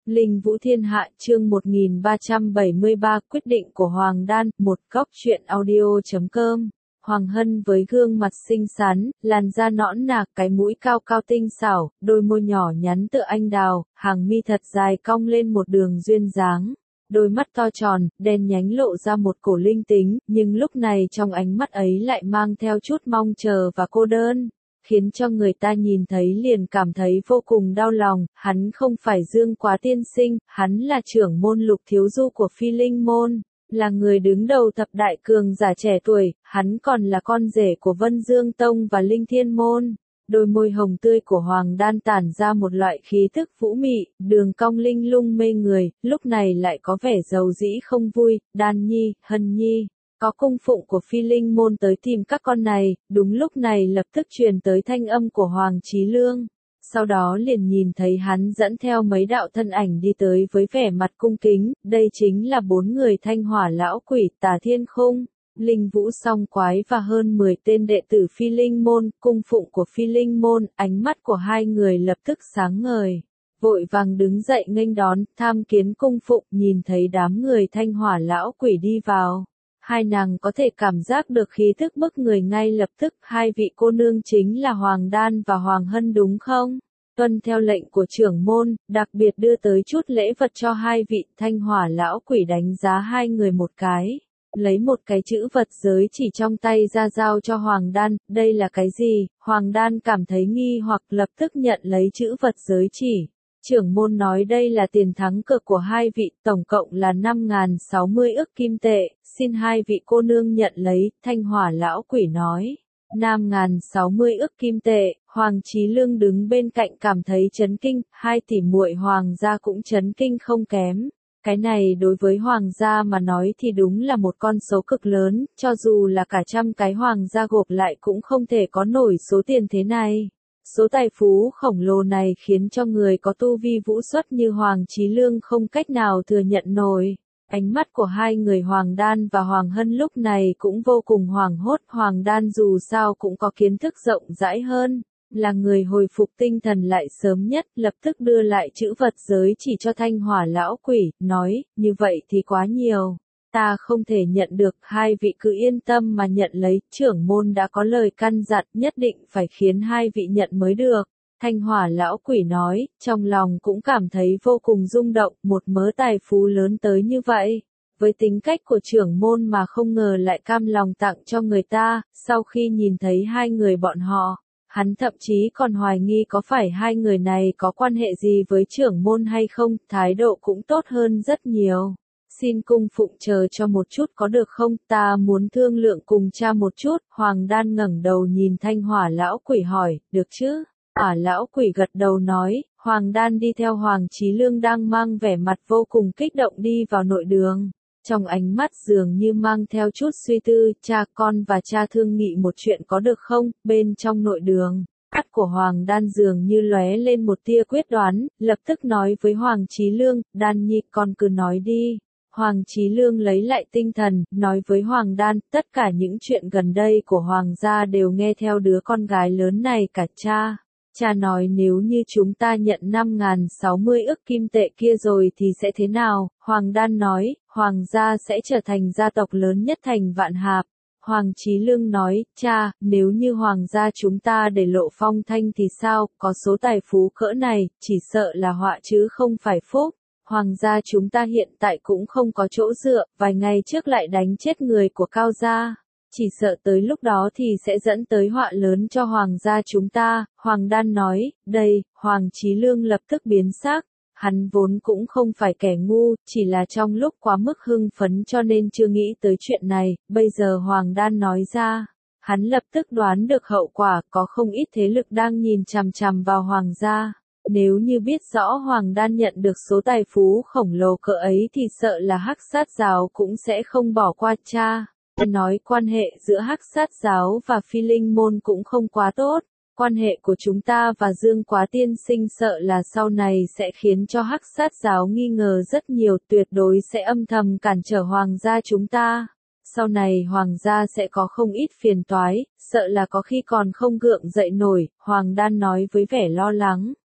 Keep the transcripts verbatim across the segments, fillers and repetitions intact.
Linh Vũ Thiên Hạ chương một nghìn ba trăm bảy mươi ba quyết định của Hoàng Đan, một góc truyện audio.com. Hoàng Hân với gương mặt xinh xắn, làn da nõn nà, cái mũi cao cao tinh xảo, đôi môi nhỏ nhắn tựa anh đào, hàng mi thật dài cong lên một đường duyên dáng. Đôi mắt to tròn, đen nhánh lộ ra một cổ linh tính, nhưng lúc này trong ánh mắt ấy lại mang theo chút mong chờ và cô đơn, khiến cho người ta nhìn thấy liền cảm thấy vô cùng đau lòng. Hắn không phải Dương Quá tiên sinh, hắn là trưởng môn Lục Thiếu Du của Phi Linh môn, là người đứng đầu thập đại cường giả trẻ tuổi, hắn còn là con rể của Vân Dương Tông và Linh Thiên môn. Đôi môi hồng tươi của Hoàng Đan tản ra một loại khí thức vũ mị, đường cong linh lung mê người, lúc này lại có vẻ giàu dĩ không vui. Đan Nhi, Hân Nhi, có cung phụng của Phi Linh môn tới tìm các con này. Đúng lúc này lập tức truyền tới thanh âm của Hoàng Chí Lương. Sau đó liền nhìn thấy hắn dẫn theo mấy đạo thân ảnh đi tới với vẻ mặt cung kính, đây chính là bốn người Thanh Hỏa lão quỷ, Tà Thiên Khung, Linh Vũ Song Quái và hơn mười tên đệ tử Phi Linh môn, cung phụng của Phi Linh môn. Ánh mắt của hai người lập tức sáng ngời, vội vàng đứng dậy nghênh đón, tham kiến cung phụng. Nhìn thấy đám người Thanh Hỏa lão quỷ đi vào, hai nàng có thể cảm giác được khí thức bức người ngay lập tức. Hai vị cô nương chính là Hoàng Đan và Hoàng Hân đúng không? Tuân theo lệnh của trưởng môn, đặc biệt đưa tới chút lễ vật cho hai vị. Thanh Hỏa lão quỷ đánh giá hai người một cái, lấy một cái chữ vật giới chỉ trong tay ra giao cho Hoàng Đan. Đây là cái gì? Hoàng Đan cảm thấy nghi hoặc, lập tức nhận lấy chữ vật giới chỉ. Trưởng môn nói đây là tiền thắng cược của hai vị, tổng cộng là năm nghìn sáu mươi ức kim tệ, xin hai vị cô nương nhận lấy. Thanh Hỏa lão quỷ nói, năm nghìn sáu mươi ức kim tệ. Hoàng Chí Lương đứng bên cạnh cảm thấy chấn kinh, hai tỷ muội Hoàng gia cũng chấn kinh không kém. Cái này đối với Hoàng gia mà nói thì đúng là một con số cực lớn, cho dù là cả trăm cái Hoàng gia gộp lại cũng không thể có nổi số tiền thế này. Số tài phú khổng lồ này khiến cho người có tu vi vũ xuất như Hoàng Chí Lương không cách nào thừa nhận nổi. Ánh mắt của hai người Hoàng Đan và Hoàng Hân lúc này cũng vô cùng hoảng hốt. Hoàng Đan dù sao cũng có kiến thức rộng rãi hơn, là người hồi phục tinh thần lại sớm nhất, lập tức đưa lại chữ vật giới chỉ cho Thanh Hỏa lão quỷ, nói, như vậy thì quá nhiều, ta không thể nhận được. Hai vị cứ yên tâm mà nhận lấy, trưởng môn đã có lời căn dặn, nhất định phải khiến hai vị nhận mới được. Thanh Hỏa lão quỷ nói, trong lòng cũng cảm thấy vô cùng rung động, một mớ tài phú lớn tới như vậy. Với tính cách của trưởng môn mà không ngờ lại cam lòng tặng cho người ta. Sau khi nhìn thấy hai người bọn họ, hắn thậm chí còn hoài nghi có phải hai người này có quan hệ gì với trưởng môn hay không. Thái độ cũng tốt hơn rất nhiều. Xin cung phụng chờ cho một chút có được không, ta muốn thương lượng cùng cha một chút. Hoàng Đan ngẩng đầu nhìn Thanh Hỏa lão quỷ hỏi, được chứ? Hỏa lão quỷ gật đầu nói. Hoàng Đan đi theo Hoàng Chí Lương đang mang vẻ mặt vô cùng kích động đi vào nội đường. Trong ánh mắt dường như mang theo chút suy tư, cha con và cha thương nghị một chuyện có được không. Bên trong nội đường, mắt của Hoàng Đan dường như lóe lên một tia quyết đoán, lập tức nói với Hoàng Chí Lương, Đan Nhi con cứ nói đi. Hoàng Chí Lương lấy lại tinh thần, nói với Hoàng Đan, tất cả những chuyện gần đây của Hoàng gia đều nghe theo đứa con gái lớn này cả cha. Cha nói nếu như chúng ta nhận năm nghìn sáu mươi ức kim tệ kia rồi thì sẽ thế nào? Hoàng Đan nói, Hoàng gia sẽ trở thành gia tộc lớn nhất thành Vạn Hạp. Hoàng Chí Lương nói, cha, nếu như Hoàng gia chúng ta để lộ phong thanh thì sao? Có số tài phú cỡ này, chỉ sợ là họa chứ không phải phúc. Hoàng gia chúng ta hiện tại cũng không có chỗ dựa, vài ngày trước lại đánh chết người của Cao gia. Chỉ sợ tới lúc đó thì sẽ dẫn tới họa lớn cho Hoàng gia chúng ta. Hoàng Đan nói, đây, Hoàng Chí Lương lập tức biến sắc. Hắn vốn cũng không phải kẻ ngu, chỉ là trong lúc quá mức hưng phấn cho nên chưa nghĩ tới chuyện này. Bây giờ Hoàng Đan nói ra, hắn lập tức đoán được hậu quả, có không ít thế lực đang nhìn chằm chằm vào Hoàng gia. Nếu như biết rõ Hoàng Đan nhận được số tài phú khổng lồ cỡ ấy thì sợ là Hắc Sát giáo cũng sẽ không bỏ qua cha. Nói quan hệ giữa Hắc Sát giáo và Phi Linh môn cũng không quá tốt. Quan hệ của chúng ta và Dương Quá tiên sinh sợ là sau này sẽ khiến cho Hắc Sát giáo nghi ngờ rất nhiều, tuyệt đối sẽ âm thầm cản trở Hoàng gia chúng ta. Sau này Hoàng gia sẽ có không ít phiền toái, sợ là có khi còn không gượng dậy nổi. Hoàng Đan nói với vẻ lo lắng.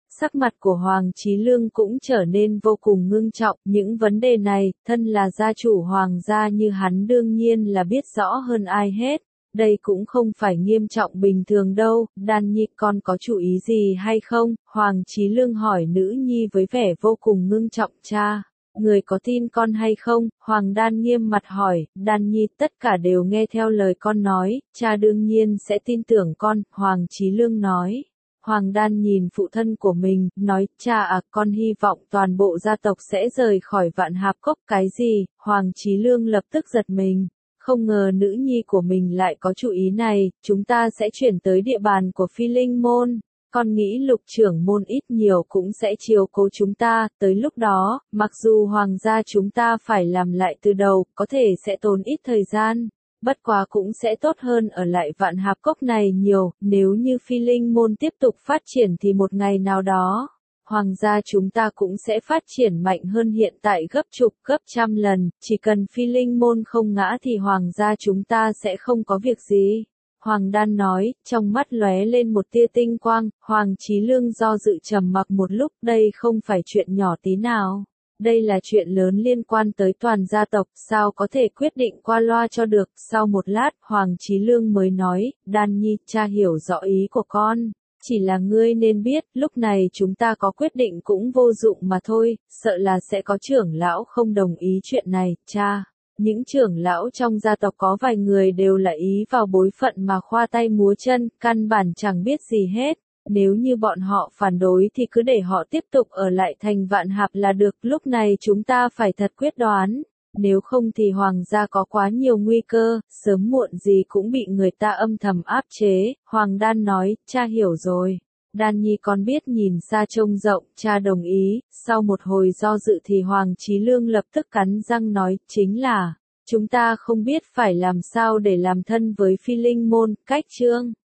Sắc mặt của Hoàng Chí Lương cũng trở nên vô cùng ngưng trọng, những vấn đề này, thân là gia chủ hoàng gia như hắn đương nhiên là biết rõ hơn ai hết. Đây cũng không phải nghiêm trọng bình thường đâu, Đan Nhi con có chú ý gì hay không? Hoàng Chí Lương hỏi nữ nhi với vẻ vô cùng ngưng trọng. Cha, người có tin con hay không? Hoàng Đan nghiêm mặt hỏi. Đan Nhi tất cả đều nghe theo lời con nói, cha đương nhiên sẽ tin tưởng con, Hoàng Chí Lương nói. Hoàng Đan nhìn phụ thân của mình, nói, cha à, con hy vọng toàn bộ gia tộc sẽ rời khỏi Vạn Hạp Cốc. Cái gì? Hoàng Chí Lương lập tức giật mình. Không ngờ nữ nhi của mình lại có chủ ý này, chúng ta sẽ chuyển tới địa bàn của Phi Linh Môn. Con nghĩ Lục trưởng môn ít nhiều cũng sẽ chiều cố chúng ta, tới lúc đó, mặc dù hoàng gia chúng ta phải làm lại từ đầu, có thể sẽ tốn ít thời gian. Bất quá cũng sẽ tốt hơn ở lại Vạn Hạp Cốc này nhiều, nếu như Phi Linh Môn tiếp tục phát triển thì một ngày nào đó, hoàng gia chúng ta cũng sẽ phát triển mạnh hơn hiện tại gấp chục, gấp trăm lần, chỉ cần Phi Linh Môn không ngã thì hoàng gia chúng ta sẽ không có việc gì. Hoàng Đan nói, trong mắt lóe lên một tia tinh quang. Hoàng Chí Lương do dự trầm mặc một lúc, đây không phải chuyện nhỏ tí nào. Đây là chuyện lớn liên quan tới toàn gia tộc, sao có thể quyết định qua loa cho được. Sau một lát, Hoàng Chí Lương mới nói, Đan Nhi, cha hiểu rõ ý của con. Chỉ là ngươi nên biết, lúc này chúng ta có quyết định cũng vô dụng mà thôi, sợ là sẽ có trưởng lão không đồng ý chuyện này, cha. Những trưởng lão trong gia tộc có vài người đều là ý vào bối phận mà khoa tay múa chân, căn bản chẳng biết gì hết. Nếu như bọn họ phản đối thì cứ để họ tiếp tục ở lại thành Vạn Hạp là được. Lúc này chúng ta phải thật quyết đoán. Nếu không thì hoàng gia có quá nhiều nguy cơ, sớm muộn gì cũng bị người ta âm thầm áp chế. Hoàng Đan nói, cha hiểu rồi. Đan Nhi con biết nhìn xa trông rộng, cha đồng ý. Sau một hồi do dự thì Hoàng Chí Lương lập tức cắn răng nói, chính là, chúng ta không biết phải làm sao để làm thân với Phi Linh Môn. Cách chương